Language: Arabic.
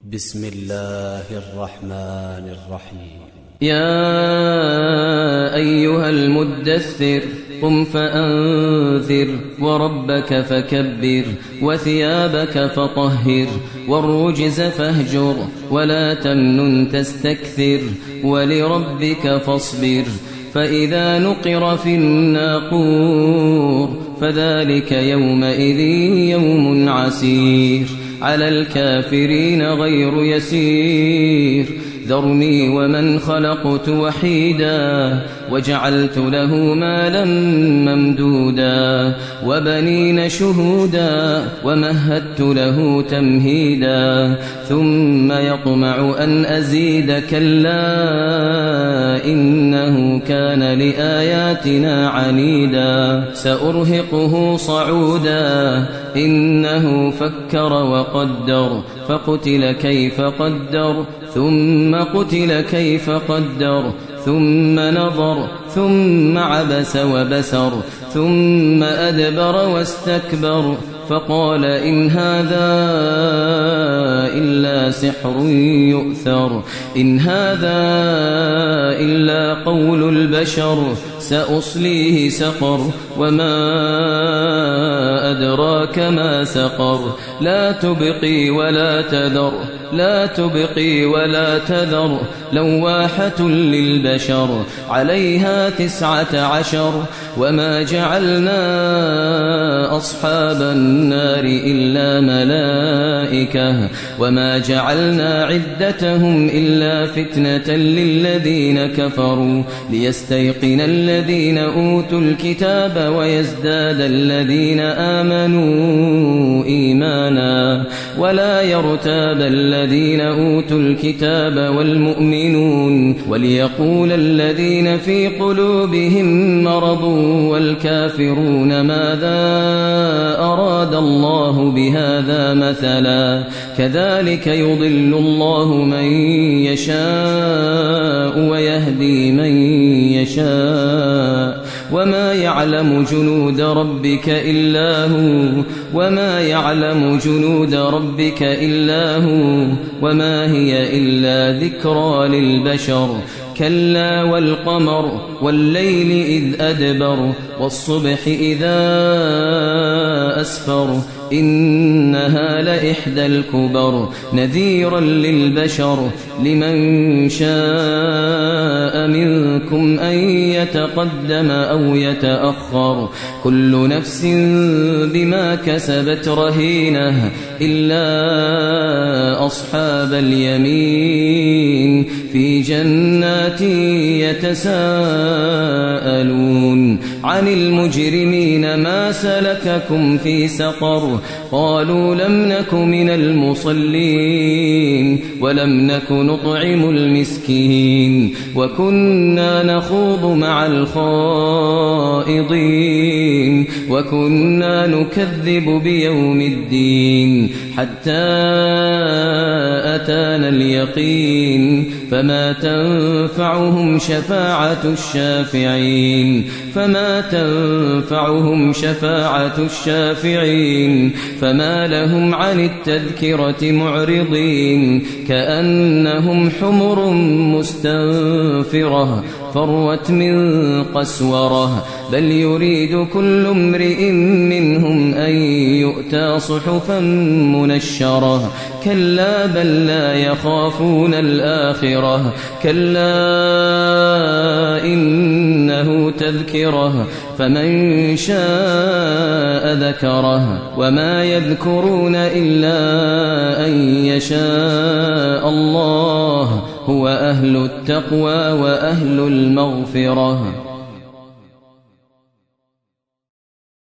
بسم الله الرحمن الرحيم. يا أيها المدثر قم فأنذر وربك فكبر وثيابك فطهر والرجز فاهجر ولا تمنن تستكثر ولربك فاصبر فإذا نقر في الناقور فذلك يومئذ يوم عسير على الكافرين غير يسير ذرني ومن خلقت وحيدا وجعلت له مالا ممدودا وبنين شهودا ومهدت له تمهيدا ثم يطمع أن أزيد كلا إنه كان لآياتنا عنيدا سأرهقه صعودا إنه فكر وقدر فقتل كيف قدر ثم قتل كيف قدر ثم نظر ثم عبس وبسر ثم أدبر واستكبر فقال إن هذا إلا سحر يؤثر إن هذا إلا قول البشر سأصليه سقر وما أدراك ما سقر لا تبقي ولا تذر لا تبقي ولا تذر لواحة للبشر عليها 19 وما جعلنا أصحاب النار إلا ملائكة وما جعلنا عدتهم إلا فتنة للذين كفروا ليستيقن الذين أوتوا الكتاب ويزداد الذين آمنوا إيمانا ولا يرتاب الذين أوتوا الكتاب والمؤمنون وليقول الذين في قلوبهم مرض والكافرون ماذا أراد الله بهذا مثلا كذلك يضل الله من يشاء ويهدي من يشاء وما يعلم جنود ربك إلا هو وما يعلم جنود ربك إلا هو وما هي إلا ذكرى للبشر كلا والقمر والليل إذ أدبر والصبح إذا أسفر إنها لإحدى الكبر نذيرا للبشر لمن شاء منكم أن يتقدم أو يتأخر كل نفس بما كسبت رهينة إلا أصحاب اليمين في جنات يتساءلون عن المجرمين ما سلككم في سقر قالوا لم نك من المصلين ولم نك نطعم المسكين وكنا نخوض مع الخائضين وكنا نكذب بيوم الدين حتى أتانا اليقين فما تنفعهم شفاعة الشافعين فما لهم عن التذكرة معرضين كأنهم حمر مستنفرة فروت من قسورة بل يريد كل امرئ منهم أن يؤتى صحفا منشرة كلا بل لا يخافون الآخرة كلا إنه تذكرة فمن شاء ذكره وما يذكرون إلا أن يشاء الله هو أهل التقوى وأهل المغفرة